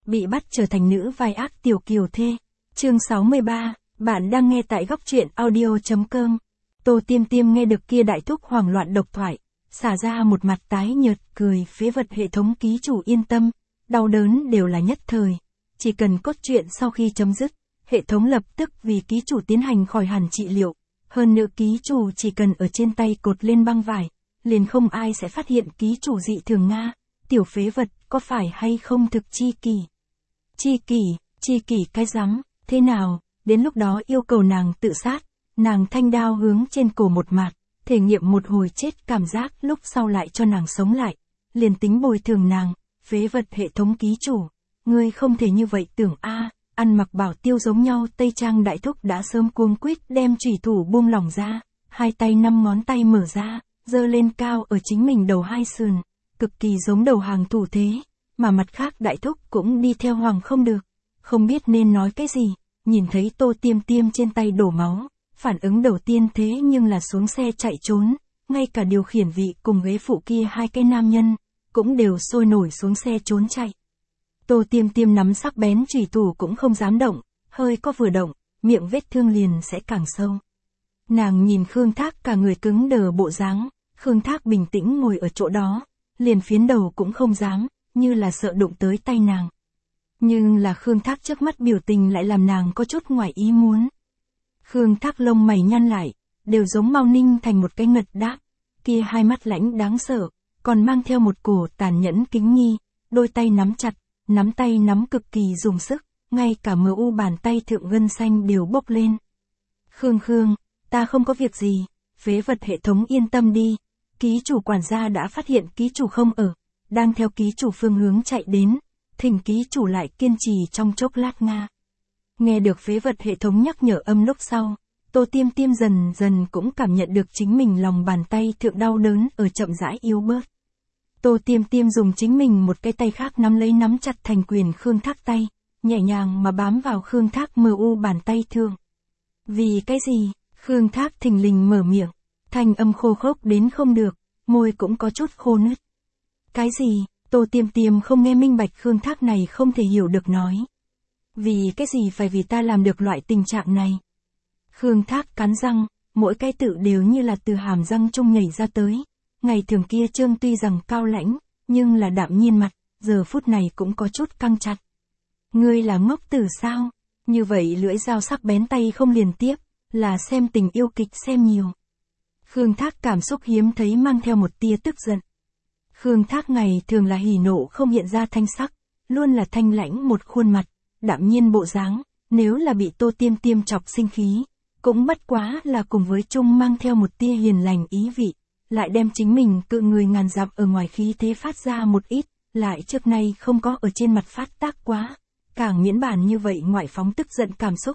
Bị bắt trở thành nữ vai ác tiểu kiều thê. Chương 63, bạn đang nghe tại góc truyện audio.com. Tô Tiêm Tiêm nghe được kia đại thúc hoảng loạn độc thoại, xả ra một mặt tái nhợt, cười phế vật. Hệ thống ký chủ yên tâm, đau đớn đều là nhất thời. Chỉ cần cốt truyện sau khi chấm dứt, hệ thống lập tức vì ký chủ tiến hành khỏi hẳn trị liệu. Hơn nữa ký chủ chỉ cần ở trên tay cột lên băng vải, liền không ai sẽ phát hiện ký chủ dị thường. Nga, tiểu phế vật, có phải hay không thực chi kỷ? Chi kỷ cái rắm, thế nào, đến lúc đó yêu cầu nàng tự sát, nàng thanh đao hướng trên cổ một mạt, thể nghiệm một hồi chết cảm giác, lúc sau lại cho nàng sống lại, liền tính bồi thường nàng. Phế vật. Hệ thống ký chủ, ngươi không thể như vậy tưởng a. Ăn mặc bảo tiêu giống nhau tây trang đại thúc đã sớm cuống quýt đem chủy thủ buông lỏng ra, hai tay 5 ngón tay mở ra, giơ lên cao ở chính mình đầu hai sườn, cực kỳ giống đầu hàng thủ thế, mà mặt khác đại thúc cũng đi theo hoàng không được, không biết nên nói cái gì. Nhìn thấy Tô Tiêm Tiêm trên tay đổ máu, phản ứng đầu tiên thế nhưng là xuống xe chạy trốn, ngay cả điều khiển vị cùng ghế phụ kia hai cái nam nhân cũng đều sôi nổi xuống xe trốn chạy. Tô Tiêm Tiêm nắm sắc bén chủy thủ cũng không dám động, hơi có vừa động, miệng vết thương liền sẽ càng sâu. Nàng nhìn Khương Thác cả người cứng đờ bộ dáng, Khương Thác bình tĩnh ngồi ở chỗ đó, liền phiến đầu cũng không dám, như là sợ đụng tới tay nàng. Nhưng là Khương Thác trước mắt biểu tình lại làm nàng có chút ngoài ý muốn. Khương Thác lông mày nhăn lại, đều giống Mao Ninh thành một cái ngật đáp, kia hai mắt lãnh đáng sợ, còn mang theo một cổ tàn nhẫn kính nhi, đôi tay nắm chặt, nắm tay nắm cực kỳ dùng sức, ngay cả mu bàn tay thượng gân xanh đều bốc lên. Khương, ta không có việc gì, phế vật. Hệ thống yên tâm đi, ký chủ quản gia đã phát hiện ký chủ không ở, đang theo ký chủ phương hướng chạy đến, thỉnh ký chủ lại kiên trì trong chốc lát. Nga. Nghe được phế vật hệ thống nhắc nhở âm lúc sau, Tô Tiêm Tiêm dần dần cũng cảm nhận được chính mình lòng bàn tay thượng đau đớn ở chậm rãi yếu bớt. Tô Tiêm Tiêm dùng chính mình một cái tay khác nắm chặt thành quyền Khương Thác tay, nhẹ nhàng mà bám vào Khương Thác mu bàn tay thương. Vì cái gì? Khương Thác thình lình mở miệng, thanh âm khô khốc đến không được, môi cũng có chút khô nứt. Cái gì? Tô Tiêm Tiêm không nghe minh bạch Khương Thác này không thể hiểu được nói. Vì cái gì phải vì ta làm được loại tình trạng này? Khương Thác cắn răng, mỗi cái tự đều như là từ hàm răng trung nhảy ra tới. Ngày thường kia trương tuy rằng cao lãnh, nhưng là đạm nhiên mặt, giờ phút này cũng có chút căng chặt. Ngươi là ngốc tử sao? Như vậy lưỡi dao sắc bén tay không liền tiếp, là xem tình yêu kịch xem nhiều. Khương Thác cảm xúc hiếm thấy mang theo một tia tức giận. Khương Thác ngày thường là hỉ nộ không hiện ra thanh sắc, luôn là thanh lãnh một khuôn mặt, đạm nhiên bộ dáng, nếu là bị Tô Tiêm Tiêm chọc sinh khí, cũng bất quá là cùng với chung mang theo một tia hiền lành ý vị, lại đem chính mình cự người ngàn dặm ở ngoài khí thế phát ra một ít, lại trước nay không có ở trên mặt phát tác quá, càng miễn bản như vậy ngoại phóng tức giận cảm xúc.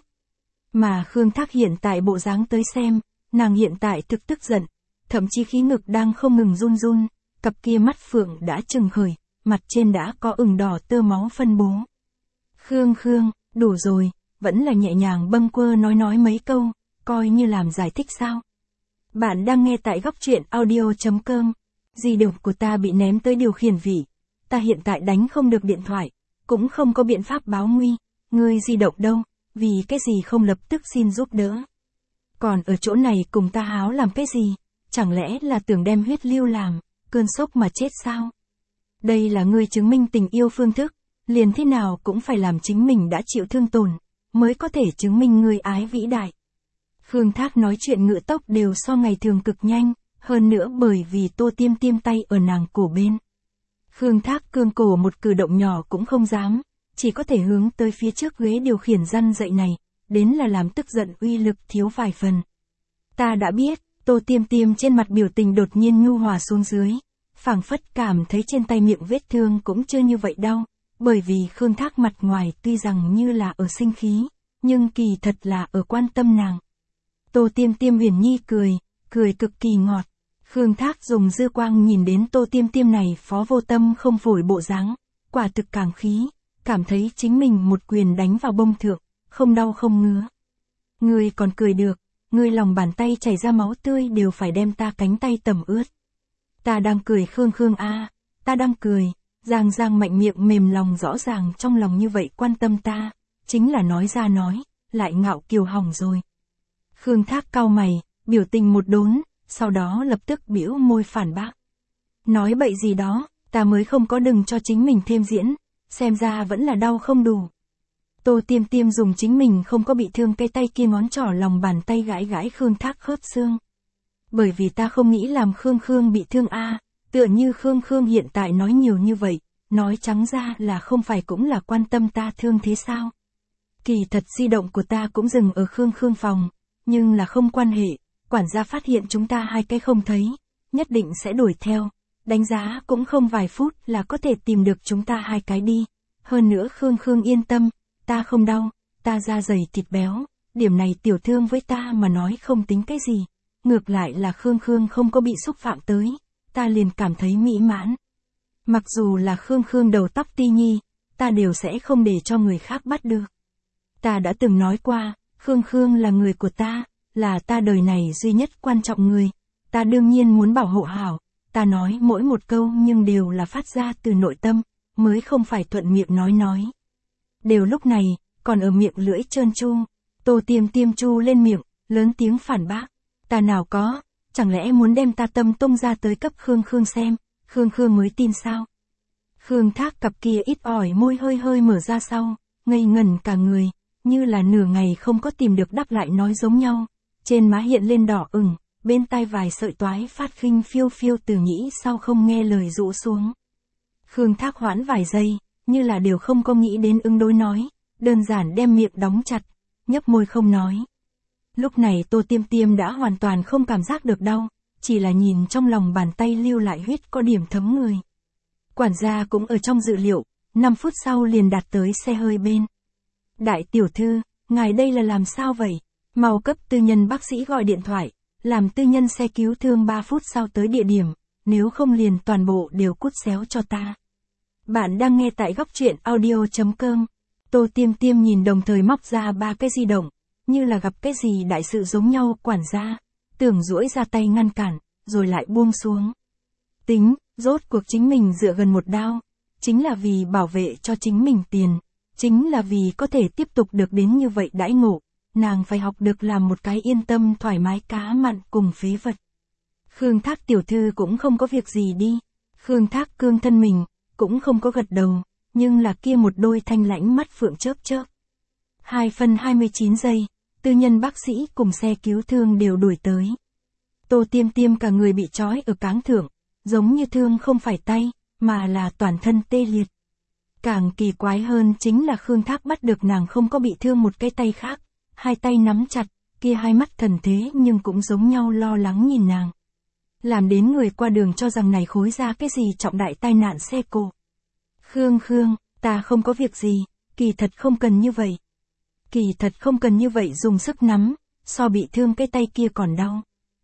Mà Khương Thác hiện tại bộ dáng tới xem, nàng hiện tại thực tức giận, thậm chí khí ngực đang không ngừng run run, cặp kia mắt phượng đã trừng khởi, mặt trên đã có ửng đỏ tơ máu phân bố. Khương, đủ rồi, vẫn là nhẹ nhàng bâng quơ nói mấy câu, coi như làm giải thích sao. Bạn đang nghe tại góc truyện audio.com. Di động của ta bị ném tới điều khiển vị. Ta hiện tại đánh không được điện thoại, cũng không có biện pháp báo nguy. Ngươi di động đâu, vì cái gì không lập tức xin giúp đỡ? Còn ở chỗ này cùng ta háo làm cái gì? Chẳng lẽ là tưởng đem huyết lưu làm, cơn sốc mà chết sao? Đây là ngươi chứng minh tình yêu phương thức, liền thế nào cũng phải làm chính mình đã chịu thương tổn, mới có thể chứng minh ngươi ái vĩ đại. Khương Thác nói chuyện ngữ tốc đều so ngày thường cực nhanh, hơn nữa bởi vì Tô Tiêm Tiêm tay ở nàng cổ bên. Khương Thác cương cổ một cử động nhỏ cũng không dám, chỉ có thể hướng tới phía trước ghế điều khiển răn dậy này, đến là làm tức giận uy lực thiếu vài phần. Ta đã biết, Tô Tiêm Tiêm trên mặt biểu tình đột nhiên nhu hòa xuống dưới, phảng phất cảm thấy trên tay miệng vết thương cũng chưa như vậy đau, bởi vì Khương Thác mặt ngoài tuy rằng như là ở sinh khí, nhưng kỳ thật là ở quan tâm nàng. Tô Tiêm Tiêm huyền nhi cười cực kỳ ngọt. Khương Thác dùng dư quang nhìn đến Tô Tiêm Tiêm này phó vô tâm không phổi bộ dáng, quả thực càng khí, cảm thấy chính mình một quyền đánh vào bông thượng, không đau không ngứa. Ngươi còn cười được, ngươi lòng bàn tay chảy ra máu tươi đều phải đem ta cánh tay tẩm ướt. Ta đang cười Khương a, ta đang cười, Giang Giang mạnh miệng mềm lòng rõ ràng trong lòng như vậy quan tâm ta, chính là nói ra nói, lại ngạo kiều hỏng rồi. Khương Thác cau mày, biểu tình một đốn, sau đó lập tức bĩu môi phản bác. Nói bậy gì đó, ta mới không có, đừng cho chính mình thêm diễn, xem ra vẫn là đau không đủ. Tô Tiêm Tiêm dùng chính mình không có bị thương cái tay kia ngón trỏ lòng bàn tay gãi gãi Khương Thác khớp xương. Bởi vì ta không nghĩ làm Khương bị thương a, tựa như Khương hiện tại nói nhiều như vậy, nói trắng ra là không phải cũng là quan tâm ta thương thế sao. Kỳ thật di động của ta cũng dừng ở Khương phòng, nhưng là không quan hệ, quản gia phát hiện chúng ta hai cái không thấy, nhất định sẽ đuổi theo, đánh giá cũng không vài phút là có thể tìm được chúng ta hai cái đi. Hơn nữa Khương yên tâm, ta không đau, ta da dày thịt béo, điểm này tiểu thương với ta mà nói không tính cái gì. Ngược lại là Khương không có bị xúc phạm tới, ta liền cảm thấy mỹ mãn. Mặc dù là Khương đầu tóc ti nhi, ta đều sẽ không để cho người khác bắt được. Ta đã từng nói qua, Khương là người của ta, là ta đời này duy nhất quan trọng người, ta đương nhiên muốn bảo hộ hảo, ta nói mỗi một câu nhưng đều là phát ra từ nội tâm, mới không phải thuận miệng nói. Đều lúc này, còn ở miệng lưỡi trơn tru, Tô Tiêm Tiêm chu lên miệng, lớn tiếng phản bác. Ta nào có, chẳng lẽ muốn đem ta tâm tung ra tới cấp Khương xem, Khương mới tin sao? Khương Thác cặp kia ít ỏi môi hơi mở ra sau, ngây ngẩn cả người, như là nửa ngày không có tìm được đáp lại nói giống nhau, trên má hiện lên đỏ ửng, bên tai vài sợi toái phát khinh phiêu từ nhĩ sau không nghe lời rũ xuống. Khương Thác hoãn vài giây, như là đều không có nghĩ đến ứng đối nói, đơn giản đem miệng đóng chặt, nhấp môi không nói. Lúc này Tô Tiêm Tiêm đã hoàn toàn không cảm giác được đau, chỉ là nhìn trong lòng bàn tay lưu lại huyết có điểm thấm người. Quản gia cũng ở trong dự liệu, 5 phút sau liền đạt tới xe hơi bên. Đại tiểu thư, ngài đây là làm sao vậy? Mau cấp tư nhân bác sĩ gọi điện thoại, làm tư nhân xe cứu thương 3 phút sau tới địa điểm, nếu không liền toàn bộ đều cút xéo cho ta. Bạn đang nghe tại góc truyện audio.com. Tô Tiêm Tiêm nhìn đồng thời móc ra 3 cái di động, như là gặp cái gì đại sự giống nhau. Quản gia tưởng duỗi ra tay ngăn cản, rồi lại buông xuống. Tính, rốt cuộc chính mình dựa gần một đao, chính là vì bảo vệ cho chính mình tiền, chính là vì có thể tiếp tục được đến như vậy đãi ngộ, nàng phải học được làm một cái yên tâm thoải mái cá mặn cùng phế vật. Khương Thác tiểu thư cũng không có việc gì đi. Khương Thác cương thân mình, cũng không có gật đầu, nhưng là kia một đôi thanh lãnh mắt phượng chớp. 2 phân 29 giây, tư nhân bác sĩ cùng xe cứu thương đều đuổi tới. Tô Tiêm Tiêm cả người bị trói ở cáng thượng, giống như thương không phải tay, mà là toàn thân tê liệt. Càng kỳ quái hơn chính là Khương Thác bắt được nàng không có bị thương một cái tay khác, hai tay nắm chặt, kia hai mắt thần thế nhưng cũng giống nhau lo lắng nhìn nàng. Làm đến người qua đường cho rằng này khối ra cái gì trọng đại tai nạn xe cộ. Khương, ta không có việc gì, kỳ thật không cần như vậy. Kỳ thật không cần như vậy dùng sức nắm, so bị thương cái tay kia còn đau.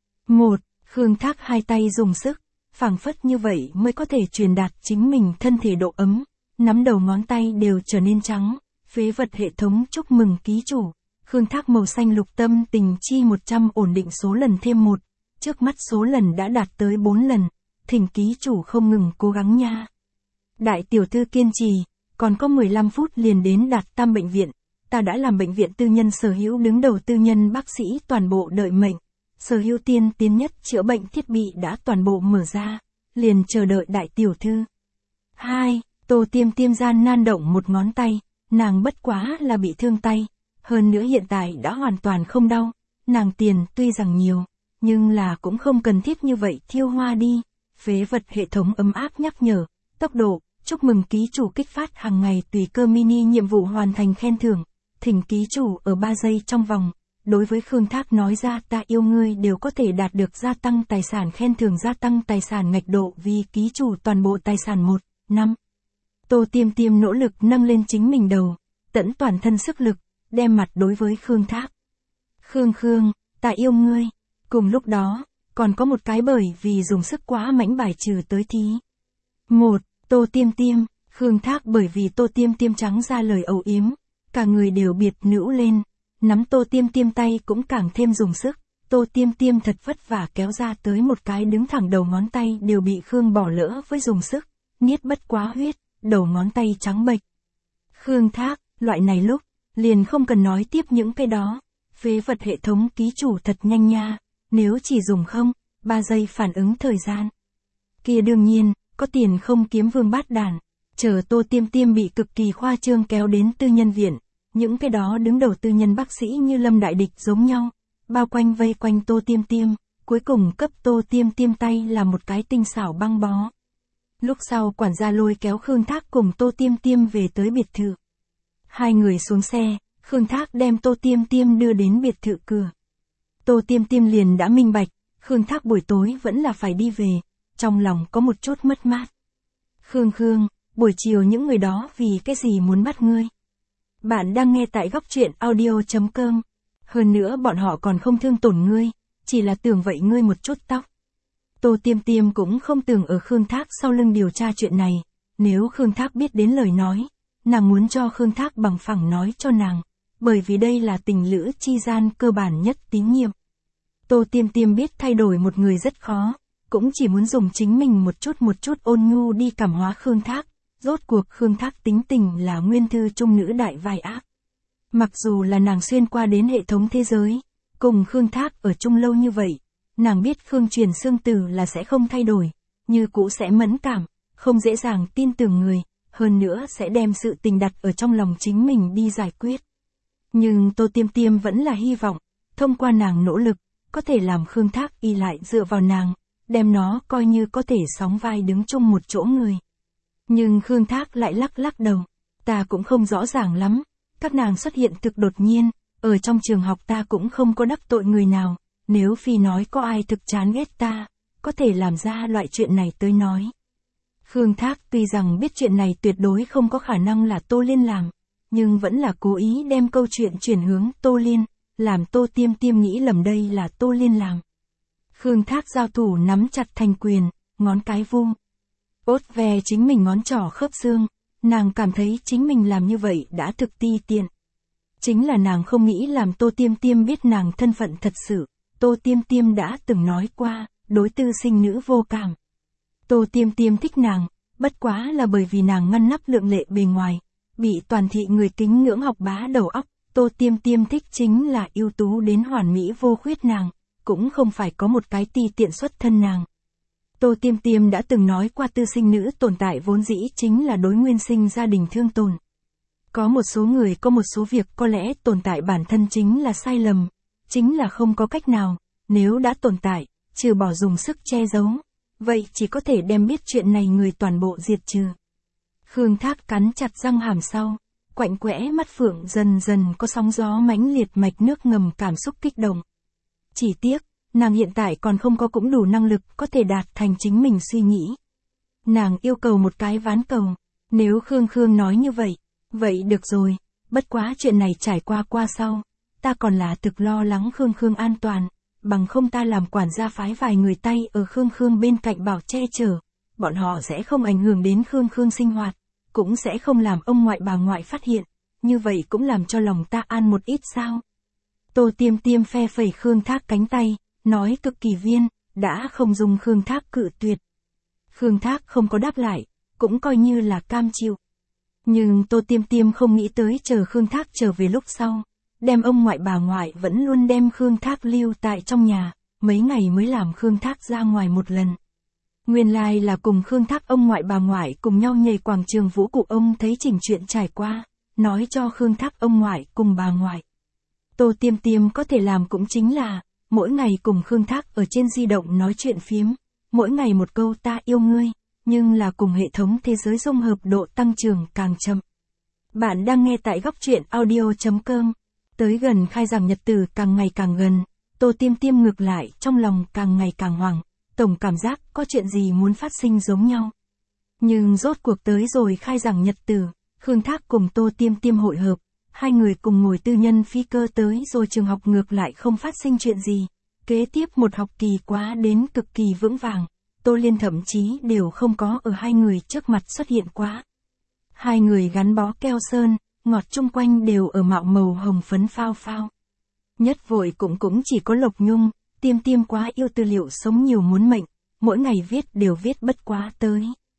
Khương Thác hai tay dùng sức, phảng phất như vậy mới có thể truyền đạt chính mình thân thể độ ấm, nắm đầu ngón tay đều trở nên trắng, phế vật hệ thống chúc mừng ký chủ. Khương Thác màu xanh lục tâm tình chi 100 ổn định số lần thêm 1, trước mắt số lần đã đạt tới 4 lần, thỉnh ký chủ không ngừng cố gắng nha. Đại tiểu thư kiên trì, còn có 15 phút liền đến Đạt Tam bệnh viện, ta đã làm bệnh viện tư nhân sở hữu đứng đầu tư nhân bác sĩ toàn bộ đợi mệnh, sở hữu tiên tiến nhất chữa bệnh thiết bị đã toàn bộ mở ra, liền chờ đợi đại tiểu thư. 2. Tô Tiêm Tiêm gian nan động một ngón tay, nàng bất quá là bị thương tay, hơn nữa hiện tại đã hoàn toàn không đau, nàng tiền tuy rằng nhiều, nhưng là cũng không cần thiết như vậy thiêu hoa đi. Phế vật hệ thống ấm áp nhắc nhở, tốc độ, chúc mừng ký chủ kích phát hàng ngày tùy cơ mini nhiệm vụ hoàn thành khen thưởng, thỉnh ký chủ ở 3 giây trong vòng, đối với Khương Thác nói ra ta yêu ngươi đều có thể đạt được gia tăng tài sản khen thưởng gia tăng tài sản ngạch độ vì ký chủ toàn bộ tài sản 1, 5. Tô Tiêm Tiêm nỗ lực nâng lên chính mình đầu, tận toàn thân sức lực, đem mặt đối với Khương Thác. Khương, ta yêu ngươi. Cùng lúc đó, còn có một cái bởi vì dùng sức quá mạnh bài trừ tới thí. 1. Tô Tiêm Tiêm, Khương Thác bởi vì Tô Tiêm Tiêm trắng ra lời âu yếm, cả người đều biệt nữ lên, nắm Tô Tiêm Tiêm tay cũng càng thêm dùng sức, Tô Tiêm Tiêm thật vất vả kéo ra tới một cái đứng thẳng đầu ngón tay đều bị Khương bỏ lỡ với dùng sức, niết bất quá huyết, đầu ngón tay trắng bệch. Khương Thác, loại này lúc, liền không cần nói tiếp những cái đó. Phế vật hệ thống ký chủ thật nhanh nha, nếu chỉ dùng 3 giây phản ứng thời gian. Kia đương nhiên, có tiền không kiếm vương bát đàn. Chờ Tô Tiêm Tiêm bị cực kỳ khoa trương kéo đến tư nhân viện, những cái đó đứng đầu tư nhân bác sĩ như Lâm Đại Địch giống nhau, bao quanh vây quanh Tô Tiêm Tiêm, cuối cùng cấp Tô Tiêm Tiêm tay là một cái tinh xảo băng bó. Lúc sau quản gia lôi kéo Khương Thác cùng Tô Tiêm Tiêm về tới biệt thự. Hai người xuống xe, Khương Thác đem Tô Tiêm Tiêm đưa đến biệt thự cửa. Tô Tiêm Tiêm liền đã minh bạch, Khương Thác buổi tối vẫn là phải đi về, trong lòng có một chút mất mát. Khương, buổi chiều những người đó vì cái gì muốn bắt ngươi? Bạn đang nghe tại góc truyện audio.com. Hơn nữa bọn họ còn không thương tổn ngươi, chỉ là tưởng vậy ngươi một chút tóc. Tô Tiêm Tiêm cũng không tưởng ở Khương Thác sau lưng điều tra chuyện này, nếu Khương Thác biết đến lời nói, nàng muốn cho Khương Thác bằng phẳng nói cho nàng, bởi vì đây là tình lữ chi gian cơ bản nhất tín nhiệm. Tô Tiêm Tiêm biết thay đổi một người rất khó, cũng chỉ muốn dùng chính mình một chút ôn nhu đi cảm hóa Khương Thác, rốt cuộc Khương Thác tính tình là nguyên thư trung nữ đại vai ác. Mặc dù là nàng xuyên qua đến hệ thống thế giới, cùng Khương Thác ở chung lâu như vậy, nàng biết Khương Truyền Xương Tử là sẽ không thay đổi, như cũ sẽ mẫn cảm, không dễ dàng tin tưởng người, hơn nữa sẽ đem sự tình đặt ở trong lòng chính mình đi giải quyết. Nhưng Tô Tiêm Tiêm vẫn là hy vọng, thông qua nàng nỗ lực, có thể làm Khương Thác y lại dựa vào nàng, đem nó coi như có thể sóng vai đứng chung một chỗ người. Nhưng Khương Thác lại lắc đầu, ta cũng không rõ ràng lắm, các nàng xuất hiện thực đột nhiên, ở trong trường học ta cũng không có đắc tội người nào, nếu phi nói có ai thực chán ghét ta, có thể làm ra loại chuyện này tới nói. Khương Thác tuy rằng biết chuyện này tuyệt đối không có khả năng là Tô Liên làm, nhưng vẫn là cố ý đem câu chuyện chuyển hướng Tô Liên, làm Tô Tiêm Tiêm nghĩ lầm đây là Tô Liên làm. Khương Thác giao thủ nắm chặt thành quyền, ngón cái vung. Ốt ve chính mình ngón trỏ khớp xương, nàng cảm thấy chính mình làm như vậy đã thực ti tiện. Chính là nàng không nghĩ làm Tô Tiêm Tiêm biết nàng thân phận thật sự, Tô Tiêm Tiêm đã từng nói qua, đối tư sinh nữ vô cảm. Tô Tiêm Tiêm thích nàng, bất quá là bởi vì nàng ngăn nắp lượng lệ bề ngoài, bị toàn thị người kính ngưỡng học bá đầu óc, Tô Tiêm Tiêm thích chính là ưu tú đến hoàn mỹ vô khuyết nàng, cũng không phải có một cái ti tiện xuất thân nàng. Tô Tiêm Tiêm đã từng nói qua tư sinh nữ tồn tại vốn dĩ chính là đối nguyên sinh gia đình thương tổn. Có một số người có một số việc có lẽ tồn tại bản thân chính là sai lầm, chính là không có cách nào, nếu đã tồn tại, trừ bỏ dùng sức che giấu, vậy chỉ có thể đem biết chuyện này người toàn bộ diệt trừ. Khương Thác cắn chặt răng hàm sau, quạnh quẽ mắt phượng dần dần có sóng gió mãnh liệt mạch nước ngầm cảm xúc kích động. Chỉ tiếc, nàng hiện tại còn không có cũng đủ năng lực có thể đạt thành chính mình suy nghĩ. Nàng yêu cầu một cái ván cầu, nếu Khương nói như vậy, vậy được rồi, bất quá chuyện này trải qua sau, ta còn là thực lo lắng Khương an toàn, bằng không ta làm quản gia phái vài người tay ở Khương bên cạnh bảo che chở, bọn họ sẽ không ảnh hưởng đến Khương sinh hoạt, cũng sẽ không làm ông ngoại bà ngoại phát hiện, như vậy cũng làm cho lòng ta an một ít sao. Tô Tiêm Tiêm phe phẩy Khương Thác cánh tay, nói cực kỳ viên, đã không dùng Khương Thác cự tuyệt. Khương Thác không có đáp lại, cũng coi như là cam chịu. Nhưng Tô Tiêm Tiêm không nghĩ tới chờ Khương Thác trở về lúc sau, đem ông ngoại bà ngoại vẫn luôn đem Khương Thác lưu tại trong nhà, mấy ngày mới làm Khương Thác ra ngoài một lần. Nguyên lai là cùng Khương Thác ông ngoại bà ngoại cùng nhau nhảy quảng trường vũ cụ ông thấy chỉnh chuyện trải qua, nói cho Khương Thác ông ngoại cùng bà ngoại. Tô Tiêm Tiêm có thể làm cũng chính là, mỗi ngày cùng Khương Thác ở trên di động nói chuyện phiếm, mỗi ngày một câu ta yêu ngươi, nhưng là cùng hệ thống thế giới dung hợp độ tăng trưởng càng chậm. Bạn đang nghe tại góc truyện audio.com. Tới gần khai giảng nhật tử càng ngày càng gần, Tô Tiêm Tiêm ngược lại trong lòng càng ngày càng hoảng, tổng cảm giác có chuyện gì muốn phát sinh giống nhau. Nhưng rốt cuộc tới rồi khai giảng nhật tử, Khương Thác cùng Tô Tiêm Tiêm hội hợp, hai người cùng ngồi tư nhân phi cơ tới rồi trường học ngược lại không phát sinh chuyện gì. Kế tiếp một học kỳ quá đến cực kỳ vững vàng, Tô Liên thậm chí đều không có ở hai người trước mặt xuất hiện quá. Hai người gắn bó keo sơn, ngọt chung quanh đều ở mạo màu hồng phấn phao phao. Nhất vội cũng chỉ có Lộc Nhung, Tiêm Tiêm quá yêu tư liệu sống nhiều muốn mệnh, mỗi ngày viết đều viết bất quá tới.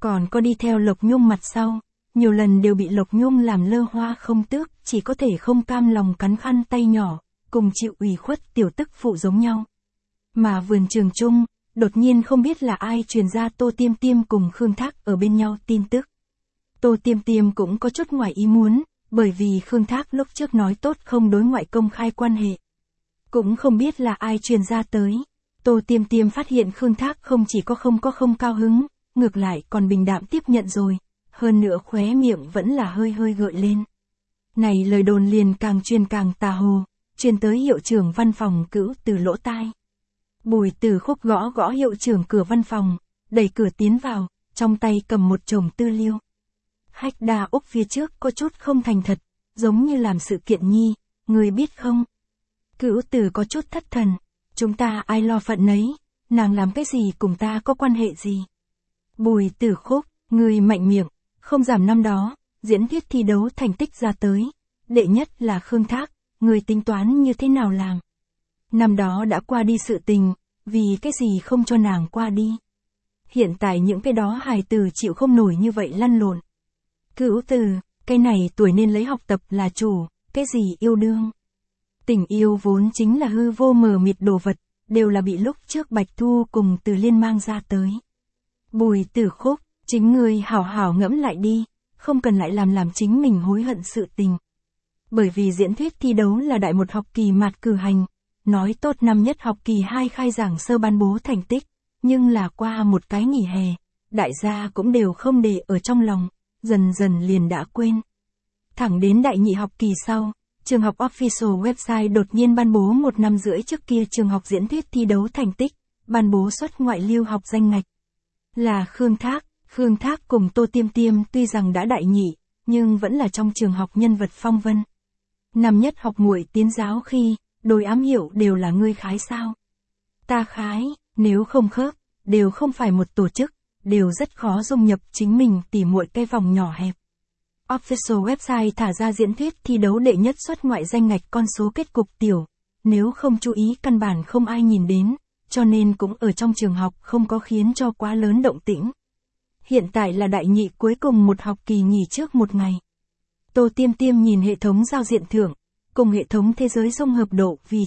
Còn có đi theo Lộc Nhung mặt sau, nhiều lần đều bị Lộc Nhung làm lơ Hoa Không Tước, chỉ có thể không cam lòng cắn khăn tay nhỏ, cùng chịu ủy khuất tiểu tức phụ giống nhau. Mà vườn trường chung, đột nhiên không biết là ai truyền ra Tô Tiêm Tiêm cùng Khương Thác ở bên nhau tin tức. Tô Tiêm Tiêm cũng có chút ngoài ý muốn, bởi vì Khương Thác lúc trước nói tốt không đối ngoại công khai quan hệ. Cũng không biết là ai truyền ra tới. Tô Tiêm Tiêm phát hiện Khương Thác không chỉ có không cao hứng, ngược lại còn bình đạm tiếp nhận rồi, hơn nữa khóe miệng vẫn là hơi hơi gợi lên. Này lời đồn liền càng truyền càng tà hồ, truyền tới hiệu trưởng văn phòng Cửu Từ lỗ tai. Bùi Từ Khúc gõ gõ hiệu trưởng cửa văn phòng, đẩy cửa tiến vào, trong tay cầm một chồng tư liệu. Hách Đa Úc phía trước có chút không thành thật, giống như làm sự kiện nhi, người biết không? Cửu Từ có chút thất thần, chúng ta ai lo phận nấy, nàng làm cái gì cùng ta có quan hệ gì? Bùi Từ Khúc, người mạnh miệng, không giảm năm đó, diễn thuyết thi đấu thành tích ra tới, đệ nhất là Khương Thác, người tính toán như thế nào làm? Năm đó đã qua đi sự tình, vì cái gì không cho nàng qua đi? Hiện tại những cái đó hài tử chịu không nổi như vậy lăn lộn. Cửu Từ, cái này tuổi nên lấy học tập là chủ, cái gì yêu đương? Tình yêu vốn chính là hư vô mờ mịt đồ vật, đều là bị lúc trước Bạch Thu cùng Từ Liên mang ra tới. Bùi Từ Khúc, chính ngươi hảo hảo ngẫm lại đi, không cần lại làm chính mình hối hận sự tình. Bởi vì diễn thuyết thi đấu là đại một học kỳ mạt cử hành, nói tốt năm nhất học kỳ 2 khai giảng sơ ban bố thành tích, nhưng là qua một cái nghỉ hè, đại gia cũng đều không để ở trong lòng, dần dần liền đã quên. Thẳng đến đại nhị học kỳ sau, trường học official website đột nhiên ban bố 1 năm rưỡi trước kia trường học diễn thuyết thi đấu thành tích, ban bố xuất ngoại lưu học danh ngạch. Là Khương Thác cùng Tô Tiêm Tiêm tuy rằng đã đại nhị, nhưng vẫn là trong trường học nhân vật phong vân. Năm nhất học muội tiến giáo khi, đôi ám hiệu đều là ngươi khái sao? Ta khái, nếu không khớp, đều không phải một tổ chức, đều rất khó dung nhập chính mình tỉ muội cái vòng nhỏ hẹp. Official website thả ra diễn thuyết thi đấu đệ nhất xuất ngoại danh ngạch con số kết cục tiểu, nếu không chú ý căn bản không ai nhìn đến, cho nên cũng ở trong trường học không có khiến cho quá lớn động tĩnh. Hiện tại là đại nhị cuối cùng một học kỳ nghỉ trước một ngày. Tô Tiêm Tiêm nhìn hệ thống giao diện thưởng, cùng hệ thống thế giới dung hợp độ vì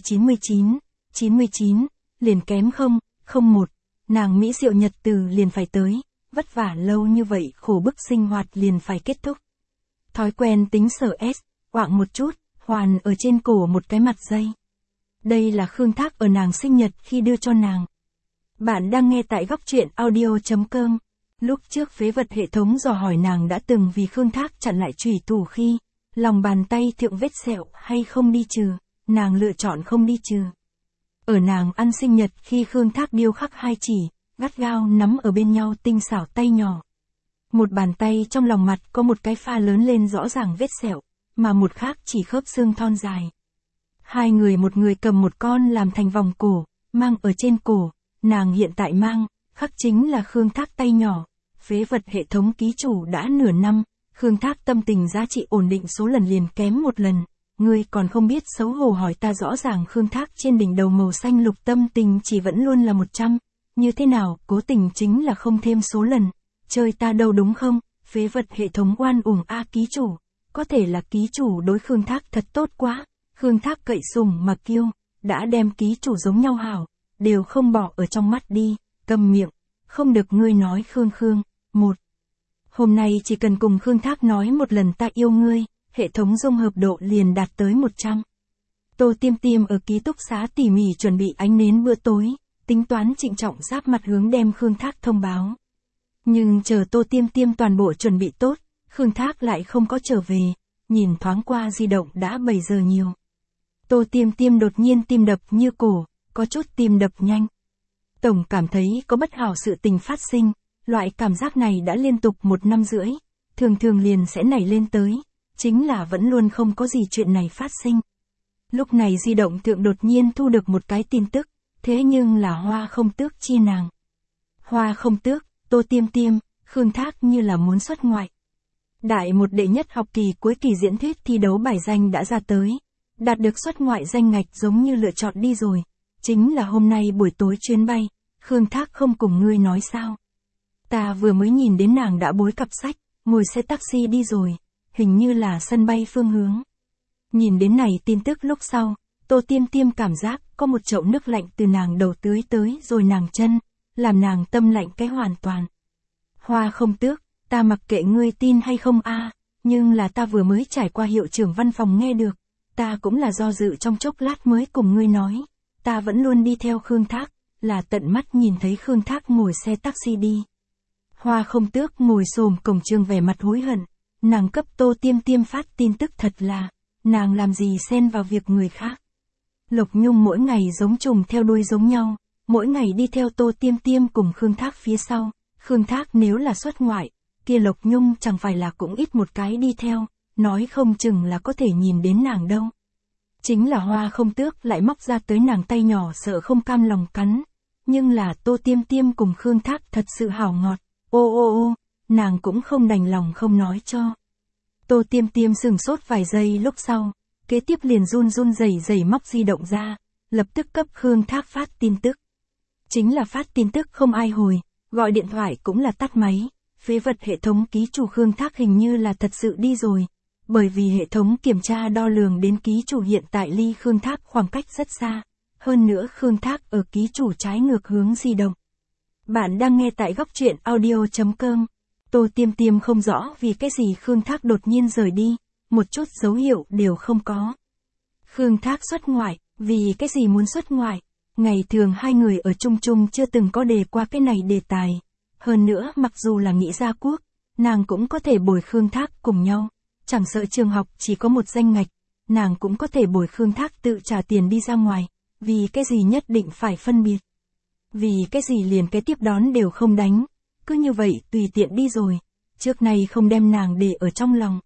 99, liền kém 0,01, nàng Mỹ Diệu nhật từ liền phải tới, vất vả lâu như vậy khổ bức sinh hoạt liền phải kết thúc. Thói quen tính sở S, quạng một chút, hoàn ở trên cổ một cái mặt dây. Đây là Khương Thác ở nàng sinh nhật khi đưa cho nàng. Bạn đang nghe tại góc truyện audio.com. Lúc trước phế vật hệ thống dò hỏi nàng đã từng vì Khương Thác chặn lại chùy thủ khi, lòng bàn tay thượng vết sẹo hay không đi trừ, nàng lựa chọn không đi trừ. Ở nàng ăn sinh nhật khi Khương Thác điêu khắc hai chỉ, gắt gao nắm ở bên nhau tinh xảo tay nhỏ. Một bàn tay trong lòng mặt có một cái pha lớn lên rõ ràng vết sẹo, mà một khác chỉ khớp xương thon dài. Hai người một người cầm một con làm thành vòng cổ, mang ở trên cổ, nàng hiện tại mang, khắc chính là Khương Thác tay nhỏ. Phế vật hệ thống ký chủ đã nửa năm, Khương Thác tâm tình giá trị ổn định số lần liền kém một lần. Ngươi còn không biết xấu hổ hỏi ta rõ ràng Khương Thác trên đỉnh đầu màu xanh lục tâm tình chỉ vẫn luôn là 100. Như thế nào, cố tình chính là không thêm số lần. Chơi ta đâu đúng không? Phế vật hệ thống oan uổng a ký chủ. Có thể là ký chủ đối Khương Thác thật tốt quá. Khương Thác cậy sùng mà kiêu, đã đem ký chủ giống nhau hảo, đều không bỏ ở trong mắt đi, câm miệng. Không được ngươi nói Khương. Hôm nay chỉ cần cùng Khương Thác nói một lần ta yêu ngươi, hệ thống dung hợp độ liền đạt tới 100. Tô Tiêm Tiêm ở ký túc xá tỉ mỉ chuẩn bị ánh nến bữa tối, tính toán trịnh trọng giáp mặt hướng đem Khương Thác thông báo. Nhưng chờ Tô Tiêm Tiêm toàn bộ chuẩn bị tốt, Khương Thác lại không có trở về, nhìn thoáng qua di động đã 7 giờ nhiều. Tô Tiêm Tiêm đột nhiên tim đập như cổ, có chút tim đập nhanh. Tổng cảm thấy có bất hảo sự tình phát sinh, loại cảm giác này đã liên tục 1 năm rưỡi, thường liền sẽ nảy lên tới, chính là vẫn luôn không có gì chuyện này phát sinh. Lúc này di động thượng đột nhiên thu được một cái tin tức, thế nhưng là Hoa Không Tước chia nàng. Hoa Không Tước, Tô Tiêm Tiêm, Khương Thác như là muốn xuất ngoại. Đại một đệ nhất học kỳ cuối kỳ diễn thuyết thi đấu bài danh đã ra tới, đạt được xuất ngoại danh ngạch giống như lựa chọn đi rồi, chính là hôm nay buổi tối chuyến bay, Khương Thác không cùng ngươi nói sao. Ta vừa mới nhìn đến nàng đã bối cặp sách, ngồi xe taxi đi rồi, hình như là sân bay phương hướng. Nhìn đến này tin tức lúc sau, Tô Tiêm Tiêm cảm giác có một chậu nước lạnh từ nàng đầu tưới tới rồi nàng chân, làm nàng tâm lạnh cái hoàn toàn. Hoa Không Tước, ta mặc kệ ngươi tin hay không a, nhưng là ta vừa mới trải qua hiệu trưởng văn phòng nghe được, ta cũng là do dự trong chốc lát mới cùng ngươi nói, ta vẫn luôn đi theo Khương Thác, là tận mắt nhìn thấy Khương Thác ngồi xe taxi đi. Hoa Không Tước ngồi xổm cổng trường vẻ mặt hối hận, nàng cấp Tô Tiêm Tiêm phát tin tức thật là, nàng làm gì xen vào việc người khác. Lộc Nhung mỗi ngày giống trùng theo đuôi giống nhau, mỗi ngày đi theo Tô Tiêm Tiêm cùng Khương Thác phía sau, Khương Thác nếu là xuất ngoại, kia Lộc Nhung chẳng phải là cũng ít một cái đi theo, nói không chừng là có thể nhìn đến nàng đâu. Chính là Hoa Không Tước lại móc ra tới nàng tay nhỏ sợ không cam lòng cắn, nhưng là Tô Tiêm Tiêm cùng Khương Thác thật sự hảo ngọt, ô, nàng cũng không đành lòng không nói cho. Tô Tiêm Tiêm sửng sốt vài giây lúc sau, kế tiếp liền run rẩy móc di động ra, lập tức cấp Khương Thác phát tin tức. Chính là phát tin tức không ai hồi, gọi điện thoại cũng là tắt máy, phế vật hệ thống ký chủ Khương Thác hình như là thật sự đi rồi, bởi vì hệ thống kiểm tra đo lường đến ký chủ hiện tại ly Khương Thác khoảng cách rất xa, hơn nữa Khương Thác ở ký chủ trái ngược hướng di động. Bạn đang nghe tại góc truyện audio.com. Tô Tiêm Tiêm không rõ vì cái gì Khương Thác đột nhiên rời đi, một chút dấu hiệu đều không có. Khương Thác xuất ngoại, vì cái gì muốn xuất ngoại? Ngày thường hai người ở chung chung chưa từng có đề qua cái này đề tài. Hơn nữa mặc dù là nghĩ ra quốc, nàng cũng có thể bồi Khương Thác cùng nhau. Chẳng sợ trường học chỉ có một danh ngạch, nàng cũng có thể bồi Khương Thác tự trả tiền đi ra ngoài. Vì cái gì nhất định phải phân biệt? Vì cái gì liền cái tiếp đón đều không đánh? Cứ như vậy tùy tiện đi rồi, trước nay không đem nàng để ở trong lòng.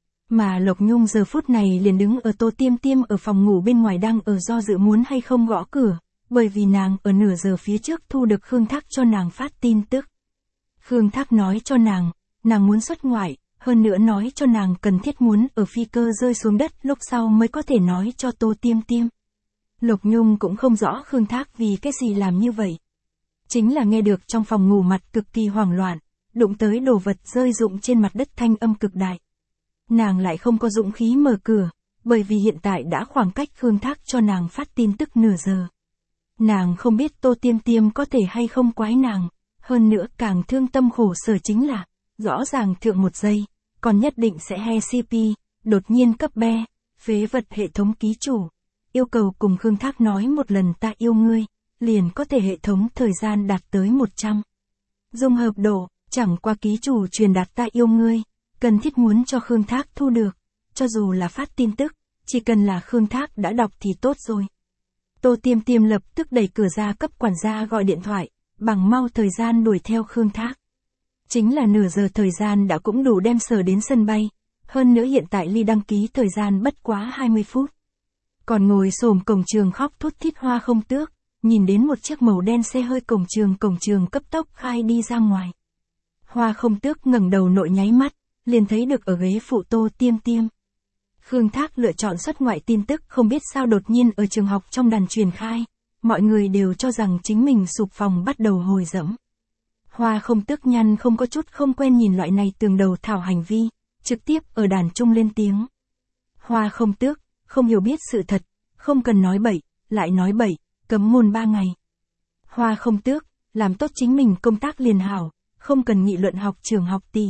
Mà Lộc Nhung giờ phút này liền đứng ở Tô Tiêm Tiêm ở phòng ngủ bên ngoài đang ở do dự muốn hay không gõ cửa, bởi vì nàng ở nửa giờ phía trước thu được Khương Thác cho nàng phát tin tức. Khương Thác nói cho nàng muốn xuất ngoại, hơn nữa nói cho nàng cần thiết muốn ở phi cơ rơi xuống đất lúc sau mới có thể nói cho Tô Tiêm Tiêm. Lộc Nhung cũng không rõ Khương Thác vì cái gì làm như vậy. Chính là nghe được trong phòng ngủ mặt cực kỳ hoảng loạn, đụng tới đồ vật rơi rụng trên mặt đất thanh âm cực đại. Nàng lại không có dũng khí mở cửa, bởi vì hiện tại đã khoảng cách Khương Thác cho nàng phát tin tức nửa giờ. Nàng không biết Tô Tiêm Tiêm có thể hay không quái nàng, hơn nữa càng thương tâm khổ sở chính là, rõ ràng thượng một giây, còn nhất định sẽ he CP, đột nhiên cấp be, phế vật hệ thống ký chủ, yêu cầu cùng Khương Thác nói một lần ta yêu ngươi, liền có thể hệ thống thời gian đạt tới 100. Dung hợp độ, chẳng qua ký chủ truyền đạt ta yêu ngươi, cần thiết muốn cho Khương Thác thu được, cho dù là phát tin tức, chỉ cần là Khương Thác đã đọc thì tốt rồi. Tô Tiêm Tiêm lập tức đẩy cửa ra cấp quản gia gọi điện thoại, bằng mau thời gian đuổi theo Khương Thác. Chính là nửa giờ thời gian đã cũng đủ đem sở đến sân bay, hơn nữa hiện tại ly đăng ký thời gian bất quá 20 phút. Còn ngồi xổm cổng trường khóc thút thít Hoa Không Tước, nhìn đến một chiếc màu đen xe hơi cổng trường cấp tốc khai đi ra ngoài. Hoa Không Tước ngẩng đầu nội nháy mắt, liền thấy được ở ghế phụ Tô Tiêm Tiêm. Khương Thác lựa chọn xuất ngoại tin tức không biết sao đột nhiên ở trường học trong đàn truyền khai, mọi người đều cho rằng chính mình sụp phòng bắt đầu hồi dẫm. Hoa Không Tước nhăn không có chút không quen nhìn loại này tường đầu thảo hành vi, trực tiếp ở đàn trung lên tiếng. Hoa Không Tước, không hiểu biết sự thật, không cần nói bậy, lại nói bậy, cấm môn 3 ngày. Hoa Không Tước, làm tốt chính mình công tác liền hảo, không cần nghị luận học trường học tỷ.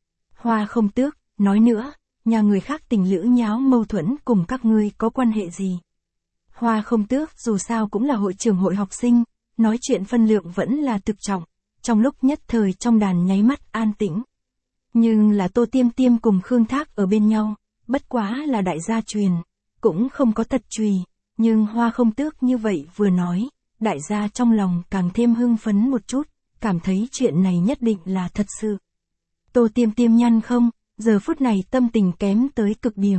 Hoa Không Tước, nói nữa, nhà người khác tình lữ nháo mâu thuẫn cùng các ngươi có quan hệ gì? Hoa Không Tước dù sao cũng là hội trưởng hội học sinh, nói chuyện phân lượng vẫn là thực trọng, trong lúc nhất thời trong đàn nháy mắt an tĩnh. Nhưng là Tô Tiêm Tiêm cùng Khương Thác ở bên nhau, bất quá là đại gia truyền, cũng không có thật chùy, nhưng Hoa Không Tước như vậy vừa nói, đại gia trong lòng càng thêm hưng phấn một chút, cảm thấy chuyện này nhất định là thật sự. Tô Tiêm Tiêm nhăn không, giờ phút này tâm tình kém tới cực điểm.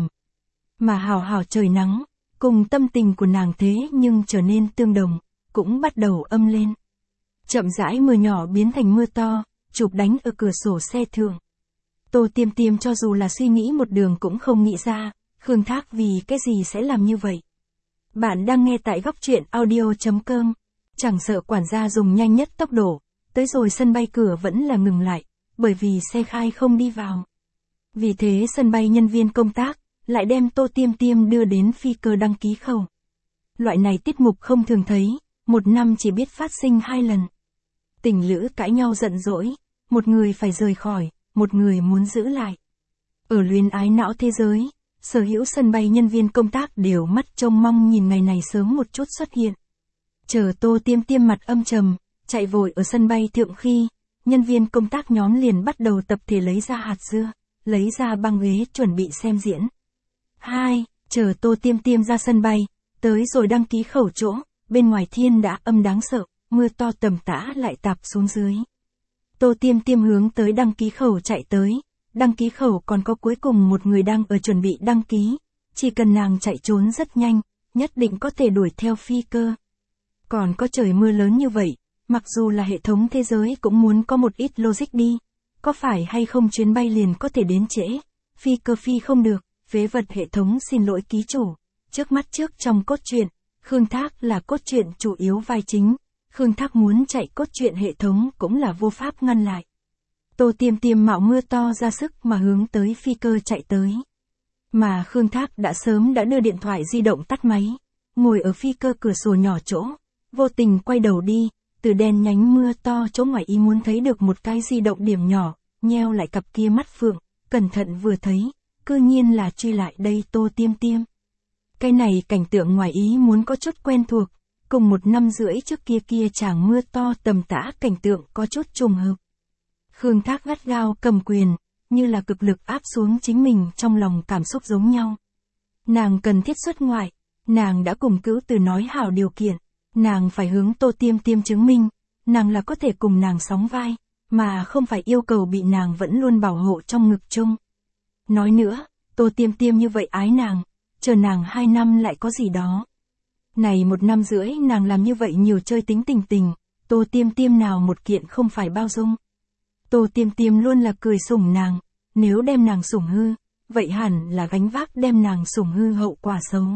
Mà hào hào trời nắng, cùng tâm tình của nàng thế nhưng trở nên tương đồng, cũng bắt đầu âm lên. Chậm rãi mưa nhỏ biến thành mưa to, chụp đánh ở cửa sổ xe thượng. Tô Tiêm Tiêm cho dù là suy nghĩ một đường cũng không nghĩ ra, Khương Thác vì cái gì sẽ làm như vậy. Bạn đang nghe tại góc truyện audio.com, chẳng sợ quản gia dùng nhanh nhất tốc độ, tới rồi sân bay cửa vẫn là ngừng lại, bởi vì xe khai không đi vào. Vì thế sân bay nhân viên công tác, lại đem Tô Tiêm Tiêm đưa đến phi cơ đăng ký khẩu. Loại này tiết mục không thường thấy, một năm chỉ biết phát sinh 2 lần. Tình lữ cãi nhau giận dỗi, một người phải rời khỏi, một người muốn giữ lại. Ở luyến ái não thế giới, sở hữu sân bay nhân viên công tác đều mắt trông mong nhìn ngày này sớm một chút xuất hiện. Chờ Tô Tiêm Tiêm mặt âm trầm, chạy vội ở sân bay thượng khi, nhân viên công tác nhóm liền bắt đầu tập thể lấy ra hạt dưa, lấy ra băng ghế chuẩn bị xem diễn. 2. Chờ Tô Tiêm Tiêm ra sân bay, tới rồi đăng ký khẩu chỗ, bên ngoài thiên đã âm đáng sợ, mưa to tầm tã lại tạt xuống dưới. Tô Tiêm Tiêm hướng tới đăng ký khẩu chạy tới, đăng ký khẩu còn có cuối cùng một người đang ở chuẩn bị đăng ký, chỉ cần nàng chạy trốn rất nhanh, nhất định có thể đuổi theo phi cơ. Còn có trời mưa lớn như vậy, mặc dù là hệ thống thế giới cũng muốn có một ít logic đi, có phải hay không chuyến bay liền có thể đến trễ, phi cơ phi không được, phế vật hệ thống xin lỗi ký chủ. Trước mắt trước trong cốt truyện, Khương Thác là cốt truyện chủ yếu vai chính, Khương Thác muốn chạy cốt truyện hệ thống cũng là vô pháp ngăn lại. Tô Tiêm Tiêm mạo mưa to ra sức mà hướng tới phi cơ chạy tới. Mà Khương Thác đã sớm đưa điện thoại di động tắt máy, ngồi ở phi cơ cửa sổ nhỏ chỗ, vô tình quay đầu đi, từ đèn nhánh mưa to chỗ ngoài ý muốn thấy được một cái di động điểm nhỏ, nheo lại cặp kia mắt phượng, cẩn thận vừa thấy, cư nhiên là truy lại đây Tô Tiêm Tiêm. Cái này cảnh tượng ngoài ý muốn có chút quen thuộc, cùng 1 năm rưỡi trước kia chàng mưa to tầm tã cảnh tượng có chút trùng hợp. Khương Thác gắt gao cầm quyền, như là cực lực áp xuống chính mình trong lòng cảm xúc giống nhau. Nàng cần thiết xuất ngoại, nàng đã cùng Cữu Từ nói hảo điều kiện, nàng phải hướng Tô Tiêm Tiêm chứng minh, nàng là có thể cùng nàng sóng vai, mà không phải yêu cầu bị nàng vẫn luôn bảo hộ trong ngực chung. Nói nữa, Tô Tiêm Tiêm như vậy ái nàng, chờ nàng 2 năm lại có gì đó. Này 1 năm rưỡi nàng làm như vậy nhiều chơi tính tình, Tô Tiêm Tiêm nào một kiện không phải bao dung. Tô Tiêm Tiêm luôn là cười sủng nàng, nếu đem nàng sủng hư, vậy hẳn là gánh vác đem nàng sủng hư hậu quả xấu.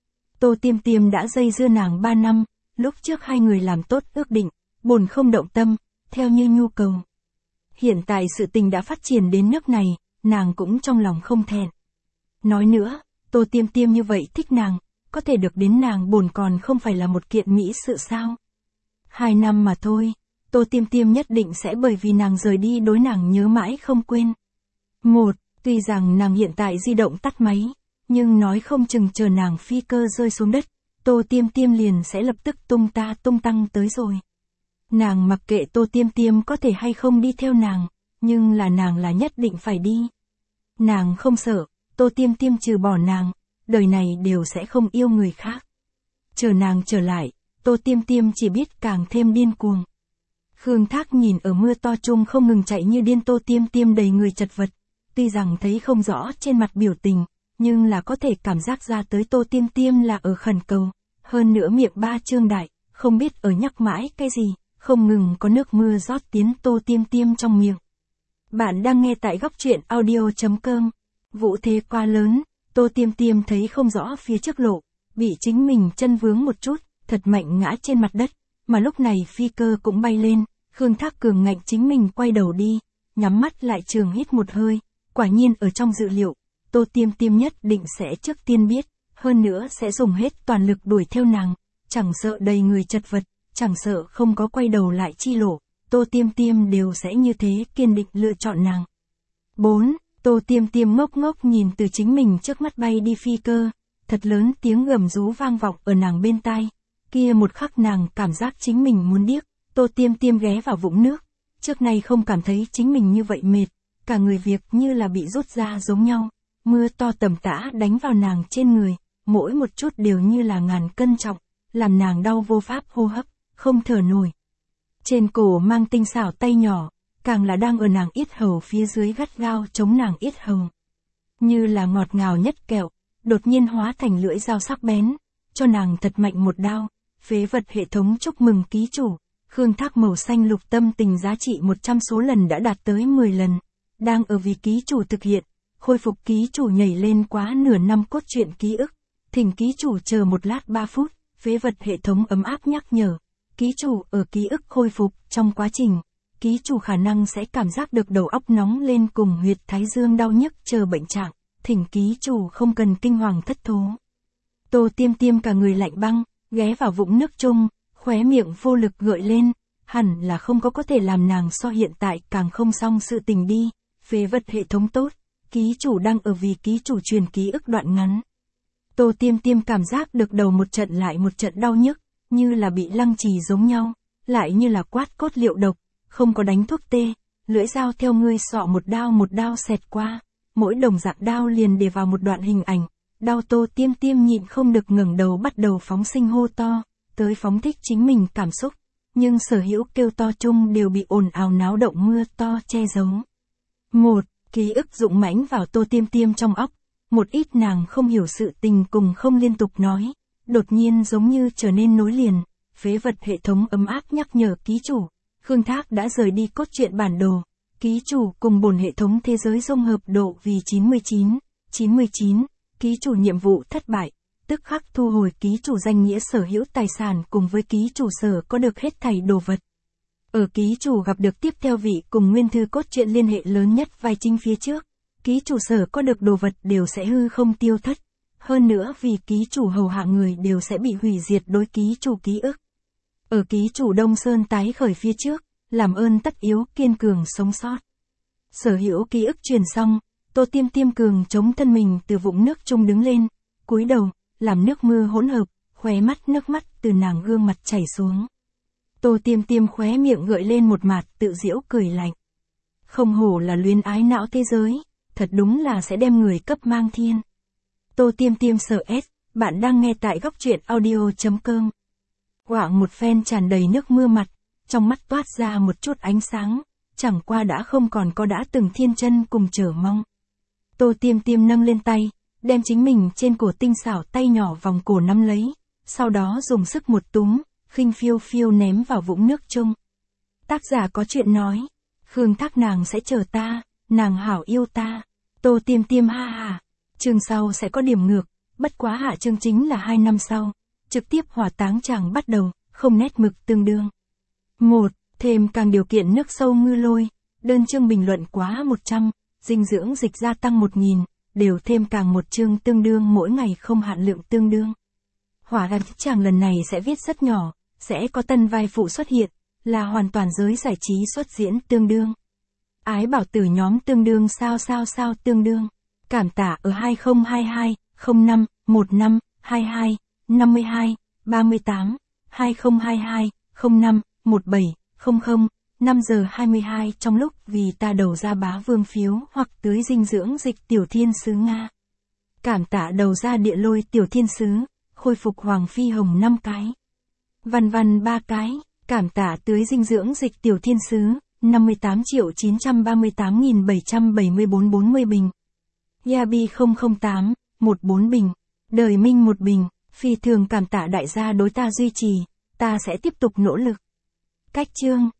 Tô Tiêm Tiêm đã dây dưa nàng 3 năm, lúc trước 2 người làm tốt ước định, bổn không động tâm, theo như nhu cầu. Hiện tại sự tình đã phát triển đến nước này, nàng cũng trong lòng không thẹn. Nói nữa, Tô Tiêm Tiêm như vậy thích nàng, có thể được đến nàng bổn còn không phải là một kiện mỹ sự sao. 2 năm mà thôi, Tô Tiêm Tiêm nhất định sẽ bởi vì nàng rời đi đối nàng nhớ mãi không quên. 1. Tuy rằng nàng hiện tại di động tắt máy, nhưng nói không chừng chờ nàng phi cơ rơi xuống đất, Tô Tiêm Tiêm liền sẽ lập tức tung tăng tới rồi. Nàng mặc kệ Tô Tiêm Tiêm có thể hay không đi theo nàng, nhưng là nàng là nhất định phải đi. Nàng không sợ, Tô Tiêm Tiêm trừ bỏ nàng, đời này đều sẽ không yêu người khác. Chờ nàng trở lại, Tô Tiêm Tiêm chỉ biết càng thêm điên cuồng. Khương Thác nhìn ở mưa to chung không ngừng chạy như điên Tô Tiêm Tiêm đầy người chật vật, tuy rằng thấy không rõ trên mặt biểu tình, nhưng là có thể cảm giác ra tới Tô Tiêm Tiêm là ở khẩn cầu, hơn nữa miệng ba trương đại, không biết ở nhắc mãi cái gì, không ngừng có nước mưa rót tiến Tô Tiêm Tiêm trong miệng. Bạn đang nghe tại góc truyện audio.com. Vũ thế quá lớn, Tô Tiêm Tiêm thấy không rõ phía trước lộ, bị chính mình chân vướng một chút, thật mạnh ngã trên mặt đất, mà lúc này phi cơ cũng bay lên, Khương Thác cường ngạnh chính mình quay đầu đi, nhắm mắt lại trường hít một hơi, quả nhiên ở trong dự liệu, Tô Tiêm Tiêm nhất định sẽ trước tiên biết, hơn nữa sẽ dùng hết toàn lực đuổi theo nàng, chẳng sợ đầy người chật vật, chẳng sợ không có quay đầu lại chi lộ, Tô Tiêm Tiêm đều sẽ như thế kiên định lựa chọn nàng. 4. Tô Tiêm Tiêm ngốc ngốc nhìn từ chính mình trước mắt bay đi phi cơ, thật lớn tiếng gầm rú vang vọng ở nàng bên tai. Kia một khắc nàng cảm giác chính mình muốn điếc, Tô Tiêm Tiêm ghé vào vũng nước, trước nay không cảm thấy chính mình như vậy mệt, cả người việc như là bị rút ra giống nhau, mưa to tầm tã đánh vào nàng trên người, mỗi một chút đều như là ngàn cân trọng, làm nàng đau vô pháp hô hấp, không thở nổi. Trên cổ mang tinh xảo tay nhỏ, càng là đang ở nàng yết hầu phía dưới gắt gao chống nàng yết hầu. Như là ngọt ngào nhất kẹo, đột nhiên hóa thành lưỡi dao sắc bén, cho nàng thật mạnh một đao. Phế vật hệ thống chúc mừng ký chủ, Khương Thác màu xanh lục tâm tình giá trị 100 số lần đã đạt tới 10 lần, đang ở vì ký chủ thực hiện, khôi phục ký chủ nhảy lên quá nửa năm cốt truyện ký ức, thỉnh ký chủ chờ 1 lát 3 phút, phế vật hệ thống ấm áp nhắc nhở, ký chủ ở ký ức khôi phục trong quá trình, ký chủ khả năng sẽ cảm giác được đầu óc nóng lên cùng huyệt thái dương đau nhức chờ bệnh trạng, thỉnh ký chủ không cần kinh hoàng thất thố. Tô Tiêm Tiêm cả người lạnh băng, ghé vào vũng nước chung, khóe miệng vô lực gợi lên, hẳn là không có thể làm nàng so hiện tại càng không xong sự tình đi, phế vật hệ thống tốt, ký chủ đang ở vì ký chủ truyền ký ức đoạn ngắn. Tô Tiêm Tiêm cảm giác được đầu một trận lại một trận đau nhức, như là bị lăng trì giống nhau, lại như là quát cốt liệu độc, không có đánh thuốc tê, lưỡi dao theo ngươi sọ một đao xẹt qua, mỗi đồng dạng đao liền để vào một đoạn hình ảnh, đau Tô Tiêm Tiêm nhịn không được ngẩng đầu bắt đầu phóng sinh hô to, tới phóng thích chính mình cảm xúc, nhưng sở hữu kêu to chung đều bị ồn ào náo động mưa to che giấu. Một, ký ức dũng mãnh vào Tô Tiêm Tiêm trong óc, một ít nàng không hiểu sự tình cùng không liên tục nói, đột nhiên giống như trở nên nối liền, phế vật hệ thống ấm áp nhắc nhở ký chủ, Khương Thác đã rời đi cốt truyện bản đồ, ký chủ cùng bổn hệ thống thế giới dung hợp độ vì 99, ký chủ nhiệm vụ thất bại, tức khắc thu hồi ký chủ danh nghĩa sở hữu tài sản cùng với ký chủ sở có được hết thảy đồ vật. Ở ký chủ gặp được tiếp theo vị cùng nguyên thư cốt truyện liên hệ lớn nhất vai chính phía trước, ký chủ sở có được đồ vật đều sẽ hư không tiêu thất, hơn nữa vì ký chủ hầu hạ người đều sẽ bị hủy diệt đối ký chủ ký ức. Ở ký chủ Đông Sơn tái khởi phía trước, làm ơn tất yếu kiên cường sống sót. Sở hữu ký ức truyền xong, Tô Tiêm Tiêm cường chống thân mình từ vũng nước chung đứng lên, cúi đầu, làm nước mưa hỗn hợp, khóe mắt nước mắt từ nàng gương mặt chảy xuống. Tô Tiêm Tiêm khóe miệng gợi lên một mạt tự giễu cười lạnh. Không hổ là luyến ái não thế giới, thật đúng là sẽ đem người cấp mang thiên. Tô Tiêm Tiêm sợ S, bạn đang nghe tại góc truyện audio.com. Quảng một phen tràn đầy nước mưa mặt, trong mắt toát ra một chút ánh sáng, chẳng qua đã không còn có đã từng thiên chân cùng chờ mong. Tô Tiêm Tiêm nâng lên tay, đem chính mình trên cổ tinh xảo tay nhỏ vòng cổ nắm lấy, sau đó dùng sức một túm, khinh phiêu phiêu ném vào vũng nước chung. Tác giả có chuyện nói, Khương Thác nàng sẽ chờ ta, nàng hảo yêu ta. Tô Tiêm Tiêm ha ha, chương sau sẽ có điểm ngược, bất quá hạ chương chính là 2 năm sau, trực tiếp hỏa táng chàng bắt đầu, không nét mực tương đương. 1. Thêm càng điều kiện nước sâu ngư lôi, đơn chương bình luận quá 100, dinh dưỡng dịch gia tăng 1000, đều thêm càng một chương tương đương mỗi ngày không hạn lượng tương đương. Hỏa gắn chàng lần này sẽ viết rất nhỏ, sẽ có tân vai phụ xuất hiện, là hoàn toàn giới giải trí xuất diễn tương đương. Ái bảo tử nhóm tương đương sao tương đương. Cảm tạ ở 2022, 05, 15, 22, 52, 38, 2022, 05, 17, 00, 5 giờ 22 trong lúc vì ta đầu ra bá vương phiếu hoặc tưới dinh dưỡng dịch tiểu thiên sứ Nga. Cảm tạ đầu ra địa lôi tiểu thiên sứ, khôi phục hoàng phi hồng 5 cái. Văn văn 3 cái, cảm tạ tưới dinh dưỡng dịch tiểu thiên sứ, 58.938.774 40 bình. Yabi 008, 14 bình. Đời Minh 1 bình, phi thường cảm tạ đại gia đối ta duy trì, ta sẽ tiếp tục nỗ lực. Cách chương